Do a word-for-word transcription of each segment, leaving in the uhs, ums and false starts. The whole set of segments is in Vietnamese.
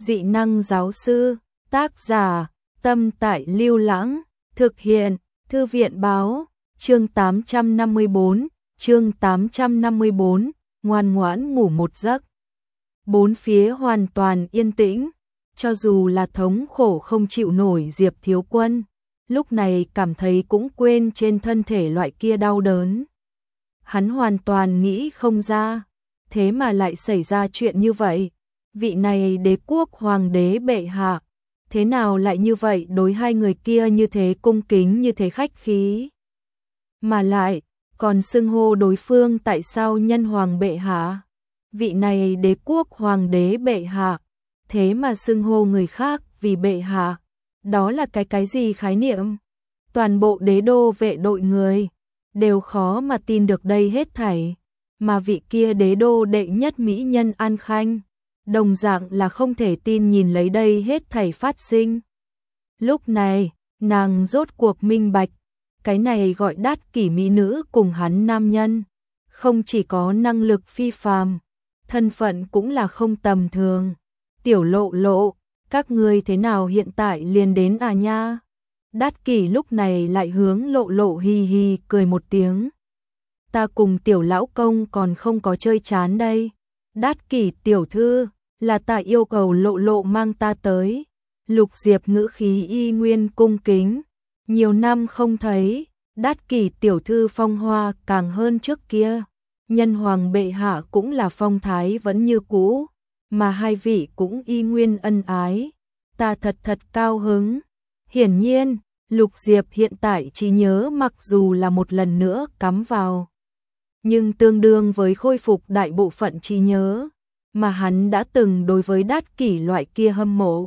Dị năng giáo sư, tác giả, Tâm Tại Lưu Lãng, thực hiện, Thư viện báo, chương tám trăm năm mươi bốn, chương tám trăm năm mươi bốn, ngoan ngoãn ngủ một giấc. Bốn phía hoàn toàn yên tĩnh, cho dù là thống khổ không chịu nổi Diệp Thiếu Quân, lúc này cảm thấy cũng quên trên thân thể loại kia đau đớn. Hắn hoàn toàn nghĩ không ra, thế mà lại xảy ra chuyện như vậy. Vị này đế quốc hoàng đế bệ hạ, thế nào lại như vậy, đối hai người kia như thế cung kính, như thế khách khí. Mà lại, còn xưng hô đối phương tại sao nhân hoàng bệ hạ. Vị này đế quốc hoàng đế bệ hạ, thế mà xưng hô người khác vì bệ hạ. Đó là cái cái gì khái niệm? Toàn bộ đế đô vệ đội người đều khó mà tin được đây hết thảy. Mà vị kia đế đô đệ nhất mỹ nhân An Khanh, đồng dạng là không thể tin nhìn lấy đây hết thảy phát sinh. Lúc này, nàng rốt cuộc minh bạch, cái này gọi đát kỷ mỹ nữ cùng hắn nam nhân, không chỉ có năng lực phi phàm, thân phận cũng là không tầm thường. Tiểu Lộ Lộ, các ngươi thế nào hiện tại liền đến à nha? Đát kỷ lúc này lại hướng Lộ Lộ hi hi cười một tiếng. Ta cùng tiểu lão công còn không có chơi chán đây. Đát kỷ tiểu thư, là ta yêu cầu Lộ Lộ mang ta tới. Lục Diệp ngữ khí y nguyên cung kính. Nhiều năm không thấy, đát kỷ tiểu thư phong hoa càng hơn trước kia. Nhân hoàng bệ hạ cũng là phong thái vẫn như cũ, mà hai vị cũng y nguyên ân ái. Ta thật thật cao hứng. Hiển nhiên, Lục Diệp hiện tại trí nhớ mặc dù là một lần nữa cắm vào, nhưng tương đương với khôi phục đại bộ phận trí nhớ mà hắn đã từng đối với đát kỷ loại kia hâm mộ.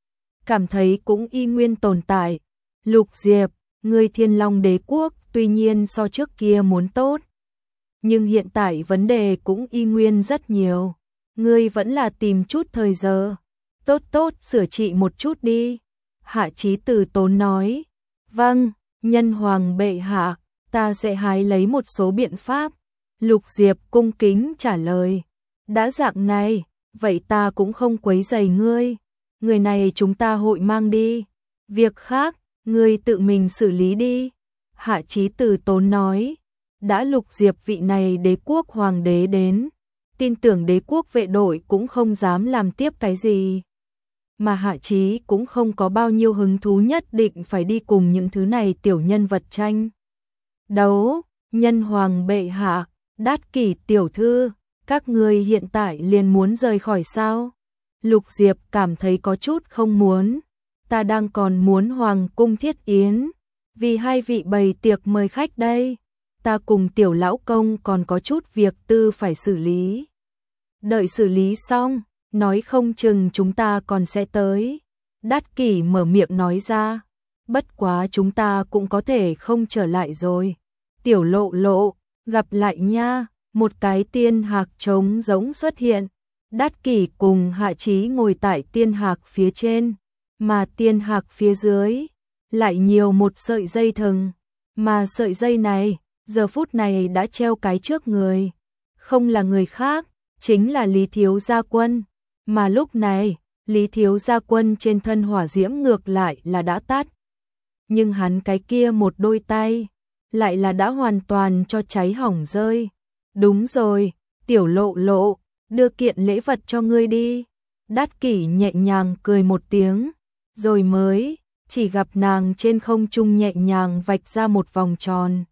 Cảm thấy cũng y nguyên tồn tại. Lục Diệp, ngươi Thiên Long đế quốc tuy nhiên so trước kia muốn tốt, nhưng hiện tại vấn đề cũng y nguyên rất nhiều. Ngươi vẫn là tìm chút thời giờ, tốt tốt sửa trị một chút đi. Hạ Chí Từ tốn nói. Vâng, nhân hoàng bệ hạ, ta sẽ hái lấy một số biện pháp. Lục Diệp cung kính trả lời. Đã dạng này, vậy ta cũng không quấy rầy ngươi. Người này chúng ta hội mang đi. Việc khác, ngươi tự mình xử lý đi. Hạ Chí Từ tốn nói. Đã Lục Diệp vị này đế quốc hoàng đế đến, tin tưởng đế quốc vệ đội cũng không dám làm tiếp cái gì. Mà Hạ Chí cũng không có bao nhiêu hứng thú nhất định phải đi cùng những thứ này tiểu nhân vật tranh đấu. Nhân hoàng bệ hạ, đát kỷ tiểu thư, các ngươi hiện tại liền muốn rời khỏi sao? Lục Diệp cảm thấy có chút không muốn. Ta đang còn muốn hoàng cung thiết yến, vì hai vị bày tiệc mời khách đây. Ta cùng tiểu lão công còn có chút việc tư phải xử lý. Đợi xử lý xong, nói không chừng chúng ta còn sẽ tới. Đát kỷ mở miệng nói ra. Bất quá chúng ta cũng có thể không trở lại rồi. Tiểu Lộ Lộ, gặp lại nha. Một cái tiên hạc trống giống xuất hiện. Đát kỷ cùng Hạ Chí ngồi tại tiên hạc phía trên, mà tiên hạc phía dưới lại nhiều một sợi dây thừng. Mà sợi dây này, giờ phút này đã treo cái trước người. Không là người khác, chính là Lý Thiếu Gia Quân. Mà lúc này, Lý Thiếu Gia Quân trên thân hỏa diễm ngược lại là đã tắt. Nhưng hắn cái kia một đôi tay, lại là đã hoàn toàn cho cháy hỏng rơi. Đúng rồi, Tiểu Lộ Lộ, đưa kiện lễ vật cho ngươi đi. Đát kỷ nhẹ nhàng cười một tiếng, rồi mới chỉ gặp nàng trên không trung nhẹ nhàng vạch ra một vòng tròn.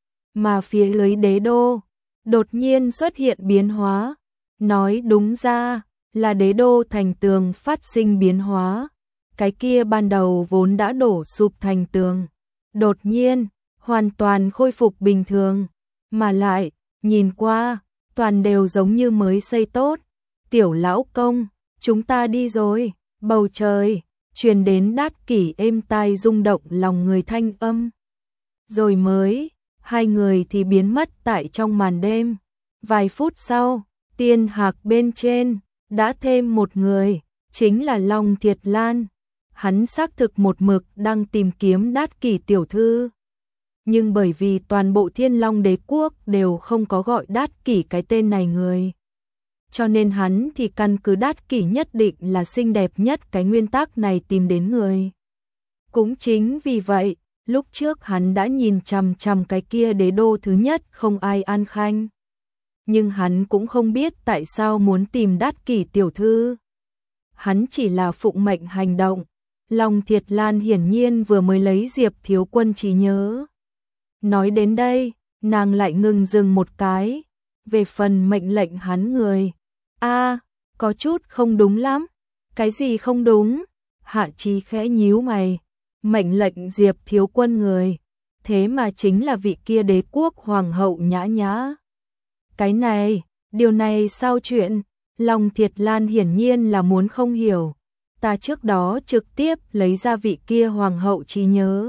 Mà phía dưới đế đô, đột nhiên xuất hiện biến hóa. Nói đúng ra, là đế đô thành tường phát sinh biến hóa. Cái kia ban đầu vốn đã đổ sụp thành tường, đột nhiên, hoàn toàn khôi phục bình thường. Mà lại, nhìn qua, toàn đều giống như mới xây tốt. Tiểu lão công, chúng ta đi rồi. Bầu trời truyền đến đát kỷ êm tai rung động lòng người thanh âm. Rồi mới, hai người thì biến mất tại trong màn đêm. Vài phút sau, tiên hạc bên trên đã thêm một người, chính là Long Thiệt Lan. Hắn xác thực một mực đang tìm kiếm đát kỷ tiểu thư. Nhưng bởi vì toàn bộ Thiên Long đế quốc đều không có gọi đát kỷ cái tên này người, cho nên hắn thì căn cứ Đát Kỷ nhất định là xinh đẹp nhất cái nguyên tắc này tìm đến người. Cũng chính vì vậy, lúc trước hắn đã nhìn chằm chằm cái kia đế đô thứ nhất không ai an khanh. Nhưng hắn cũng không biết tại sao muốn tìm Đát Kỷ tiểu thư. Hắn chỉ là phụng mệnh hành động. Long Thiệt Lan hiển nhiên vừa mới lấy Diệp thiếu quân trí nhớ. Nói đến đây, nàng lại ngừng dừng một cái. Về phần mệnh lệnh hắn người. a có chút không đúng lắm. Cái gì không đúng? Hạ Chí khẽ nhíu mày. Mệnh lệnh Diệp thiếu quân người. Thế mà chính là vị kia đế quốc hoàng hậu Nhã Nhã. Cái này, điều này sao chuyện? Long Thiệt Lan hiển nhiên là muốn không hiểu. Ta trước đó trực tiếp lấy ra vị kia hoàng hậu trí nhớ.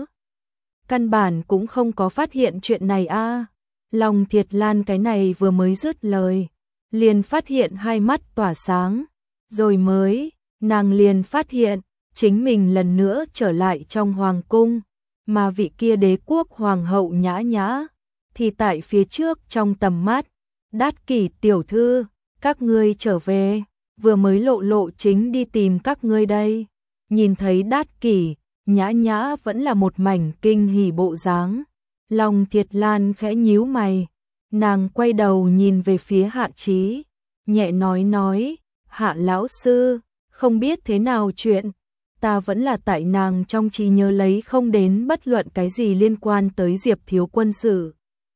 Căn bản cũng không có phát hiện chuyện này a. À. Long Thiệt Lan cái này vừa mới dứt lời, liền phát hiện hai mắt tỏa sáng, rồi mới, nàng liền phát hiện, chính mình lần nữa trở lại trong hoàng cung, mà vị kia đế quốc hoàng hậu Nhã Nhã, thì tại phía trước trong tầm mắt, Đát Kỷ tiểu thư, các ngươi trở về, vừa mới lộ lộ chính đi tìm các ngươi đây. Nhìn thấy Đát Kỷ, Nhã Nhã vẫn là một mảnh kinh hỉ bộ dáng. Long Thiệt Lan khẽ nhíu mày, nàng quay đầu nhìn về phía Hạ Chí, nhẹ nói nói, Hạ lão sư, không biết thế nào chuyện, ta vẫn là tại nàng trong trí nhớ lấy không đến bất luận cái gì liên quan tới Diệp thiếu quân sự.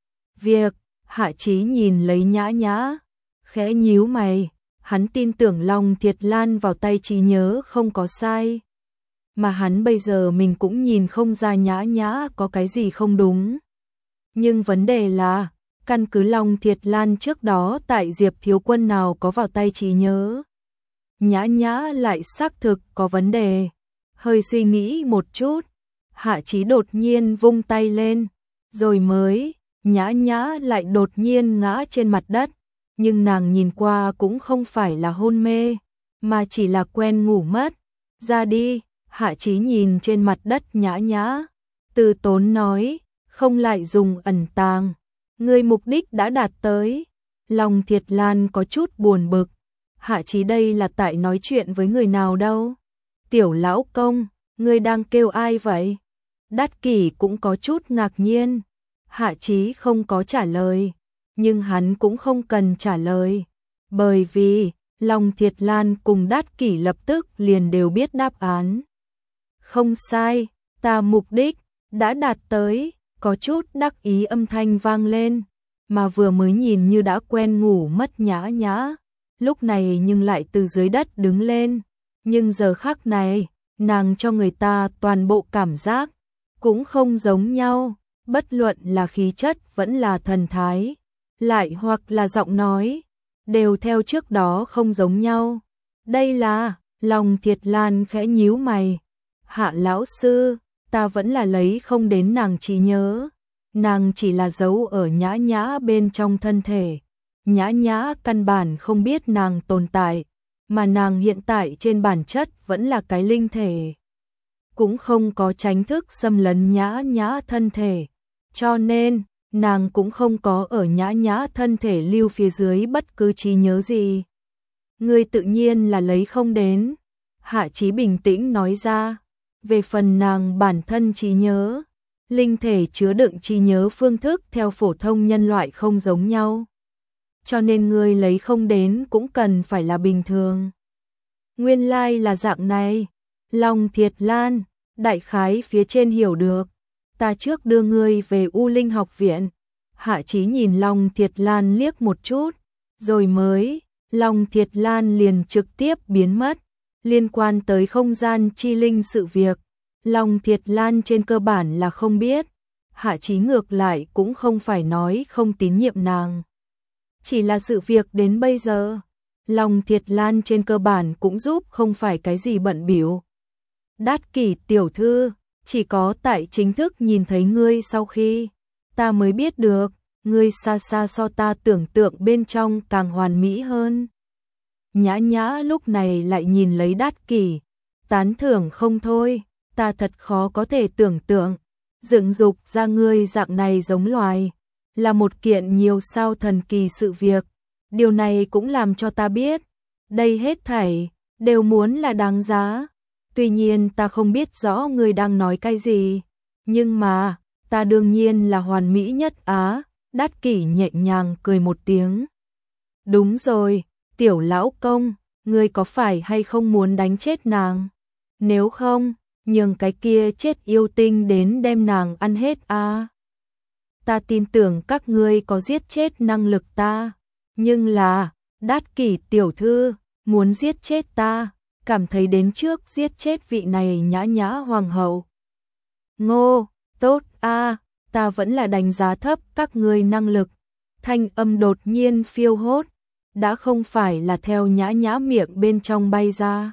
Việc, Hạ Chí nhìn lấy Nhã Nhã, khẽ nhíu mày, hắn tin tưởng Long Thiệt Lan vào tay trí nhớ không có sai. Mà hắn bây giờ mình cũng nhìn không ra Nhã Nhã có cái gì không đúng. Nhưng vấn đề là, căn cứ Long Thiệt Lan trước đó tại Diệp thiếu quân nào có vào tay trí nhớ. Nhã Nhã lại xác thực có vấn đề. Hơi suy nghĩ một chút, Hạ Chí đột nhiên vung tay lên, rồi mới, Nhã Nhã lại đột nhiên ngã trên mặt đất. Nhưng nàng nhìn qua cũng không phải là hôn mê, mà chỉ là quen ngủ mất. Ra đi. Hạ Chí nhìn trên mặt đất Nhã Nhã, từ tốn nói, không lại dùng ẩn tàng, ngươi mục đích đã đạt tới. Long Thiệt Lan có chút buồn bực, Hạ Chí đây là tại nói chuyện với người nào đâu? Tiểu lão công, ngươi đang kêu ai vậy? Đát Kỷ cũng có chút ngạc nhiên, Hạ Chí không có trả lời, nhưng hắn cũng không cần trả lời, bởi vì Long Thiệt Lan cùng Đát Kỷ lập tức liền đều biết đáp án. Không sai, ta mục đích đã đạt tới, có chút đắc ý âm thanh vang lên, mà vừa mới nhìn như đã quen ngủ mất Nhã Nhã, lúc này nhưng lại từ dưới đất đứng lên, nhưng giờ khắc này, nàng cho người ta toàn bộ cảm giác cũng không giống nhau, bất luận là khí chất vẫn là thần thái, lại hoặc là giọng nói, đều theo trước đó không giống nhau. Đây là, Long Thiệt Lan khẽ nhíu mày. Hạ lão sư, ta vẫn là lấy không đến nàng trí nhớ, nàng chỉ là giấu ở Nhã Nhã bên trong thân thể. Nhã Nhã căn bản không biết nàng tồn tại, mà nàng hiện tại trên bản chất vẫn là cái linh thể. Cũng không có tránh thức xâm lấn Nhã Nhã thân thể, cho nên, nàng cũng không có ở Nhã Nhã thân thể lưu phía dưới bất cứ trí nhớ gì. Ngươi tự nhiên là lấy không đến, Hạ Chí bình tĩnh nói ra. Về phần nàng bản thân trí nhớ, linh thể chứa đựng trí nhớ phương thức theo phổ thông nhân loại không giống nhau. Cho nên ngươi lấy không đến cũng cần phải là bình thường. Nguyên lai là dạng này, Long Thiệt Lan, đại khái phía trên hiểu được. Ta trước đưa ngươi về U Linh học viện. Hạ Chí nhìn Long Thiệt Lan liếc một chút, rồi mới, Long Thiệt Lan liền trực tiếp biến mất. Liên quan tới không gian chi linh sự việc, Long Thiệt Lan trên cơ bản là không biết, Hạ Chí ngược lại cũng không phải nói không tín nhiệm nàng. Chỉ là sự việc đến bây giờ, Long Thiệt Lan trên cơ bản cũng giúp không phải cái gì bận biểu. Đát Kỷ tiểu thư, chỉ có tại chính thức nhìn thấy ngươi sau khi, ta mới biết được, ngươi xa xa so ta tưởng tượng bên trong càng hoàn mỹ hơn. Nhã Nhã lúc này lại nhìn lấy Đát Kỷ, tán thưởng không thôi, ta thật khó có thể tưởng tượng, dựng dục ra ngươi dạng này giống loài, là một kiện nhiều sao thần kỳ sự việc, Điều này cũng làm cho ta biết, đây hết thảy đều muốn là đáng giá. Tuy nhiên ta không biết rõ ngươi đang nói cái gì, nhưng mà, ta đương nhiên là hoàn mỹ nhất á. Đát Kỷ nhẹ nhàng cười một tiếng. Đúng rồi, tiểu lão công, ngươi có phải hay không muốn đánh chết nàng? Nếu không, nhường cái kia chết yêu tinh đến đem nàng ăn hết à? Ta tin tưởng các ngươi có giết chết năng lực ta, nhưng là, Đát Kỷ tiểu thư, muốn giết chết ta, cảm thấy đến trước giết chết vị này nhã nhã hoàng hậu. Ngô, tốt a, ta vẫn là đánh giá thấp các ngươi năng lực. Thanh âm đột nhiên phiêu hốt, đã không phải là theo nhã nhã miệng bên trong bay ra,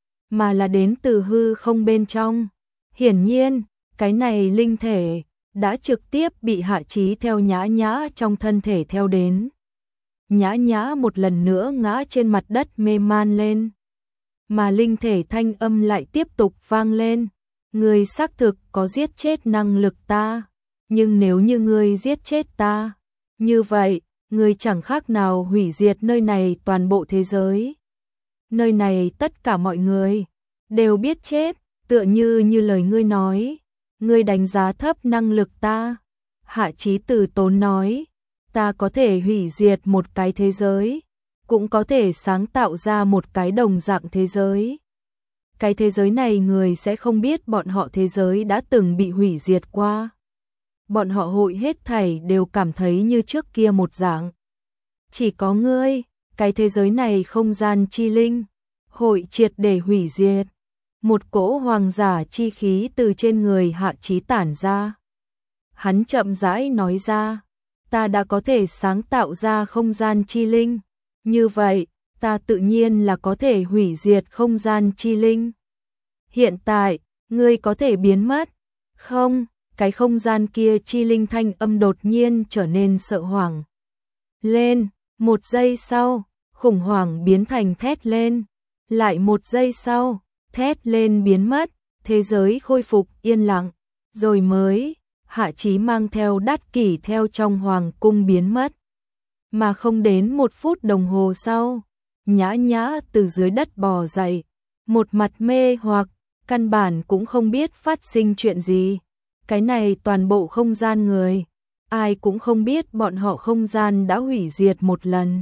mà là đến từ hư không bên trong. Hiển nhiên, cái này linh thể đã trực tiếp bị Hạ Chí theo nhã nhã trong thân thể theo đến. Nhã nhã một lần nữa ngã trên mặt đất mê man lên, mà linh thể thanh âm lại tiếp tục vang lên. Ngươi xác thực có giết chết năng lực ta, nhưng nếu như ngươi giết chết ta, như vậy, ngươi chẳng khác nào hủy diệt nơi này toàn bộ thế giới. Nơi này tất cả mọi người đều biết chết, tựa như như lời ngươi nói, ngươi đánh giá thấp năng lực ta. Hạ Chí từ tốn nói, ta có thể hủy diệt một cái thế giới, cũng có thể sáng tạo ra một cái đồng dạng thế giới. Cái thế giới này người sẽ không biết bọn họ thế giới đã từng bị hủy diệt qua. Bọn họ hội hết thảy đều cảm thấy như trước kia một dạng. Chỉ có ngươi, cái thế giới này không gian chi linh, hội triệt để hủy diệt. Một cỗ hoàng giả chi khí từ trên người Hạ Chí tản ra. Hắn chậm rãi nói ra, ta đã có thể sáng tạo ra không gian chi linh. Như vậy, ta tự nhiên là có thể hủy diệt không gian chi linh. Hiện tại, ngươi có thể biến mất. Không, cái không gian kia chi linh thanh âm đột nhiên trở nên sợ hoảng. Lên, một giây sau, khủng hoảng biến thành thét lên. Lại một giây sau, thét lên biến mất, thế giới khôi phục yên lặng. Rồi mới, Hạ Chí mang theo Đát Kỷ theo trong hoàng cung biến mất. Mà không đến một phút đồng hồ sau, nhã nhã từ dưới đất bò dậy, một mặt mê hoặc, căn bản cũng không biết phát sinh chuyện gì. Cái này toàn bộ không gian người, ai cũng không biết bọn họ không gian đã hủy diệt một lần.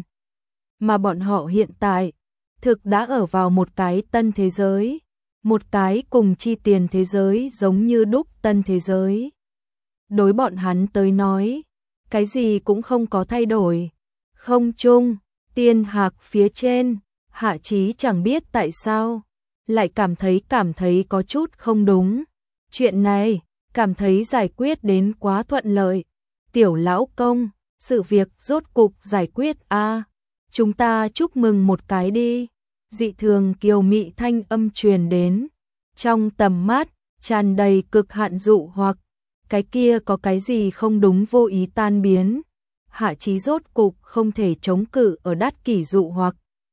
Mà bọn họ hiện tại, thực đã ở vào một cái tân thế giới, một cái cùng chi tiền thế giới giống như đúc tân thế giới. Đối bọn hắn tới nói, cái gì cũng không có thay đổi. Không trung, tiên hạc phía trên, Hạ Chí chẳng biết tại sao, lại cảm thấy cảm thấy có chút không đúng. Chuyện này, cảm thấy giải quyết đến quá thuận lợi. Tiểu lão công, sự việc rốt cục giải quyết a, chúng ta chúc mừng một cái đi. Dị thường kiều mị thanh âm truyền đến, trong tầm mắt tràn đầy cực hạn dụ hoặc, cái kia có cái gì không đúng vô ý tan biến. Hạ Chí rốt cục không thể chống cự ở Đát Kỷ dụ hoặc.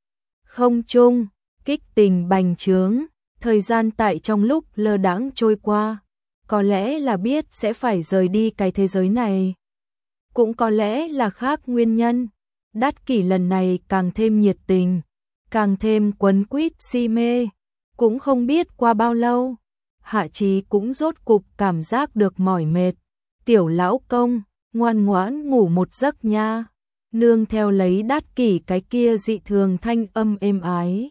Không trung, kích tình bành trướng, thời gian tại trong lúc lơ đãng trôi qua, có lẽ là biết sẽ phải rời đi cái thế giới này, cũng có lẽ là khác nguyên nhân. Đát Kỷ lần này càng thêm nhiệt tình, càng thêm quấn quýt si mê, cũng không biết qua bao lâu, Hạ Chí cũng rốt cục cảm giác được mỏi mệt. Tiểu lão công, ngoan ngoãn ngủ một giấc nha. Nương theo lấy Đát Kỷ cái kia dị thường thanh âm êm ái,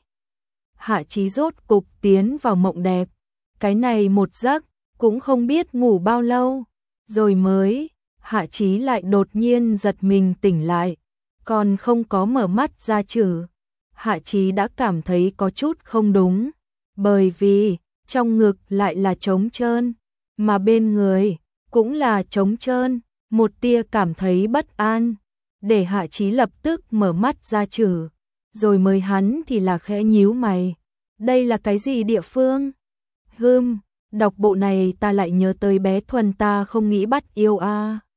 Hạ Chí rốt cục tiến vào mộng đẹp. Cái này một giấc cũng không biết ngủ bao lâu, rồi mới Hạ Chí lại đột nhiên giật mình tỉnh lại, còn không có mở mắt ra chử, Hạ Chí đã cảm thấy có chút không đúng, bởi vì trong ngực lại là trống trơn, mà bên người cũng là trống trơn. Một tia cảm thấy bất an, để Hạ Chí lập tức mở mắt ra chử, rồi mới hắn thì là khẽ nhíu mày. Đây là cái gì địa phương? Hừm, đọc bộ này ta lại nhớ tới bé Thuần ta không nghĩ bắt yêu a. À.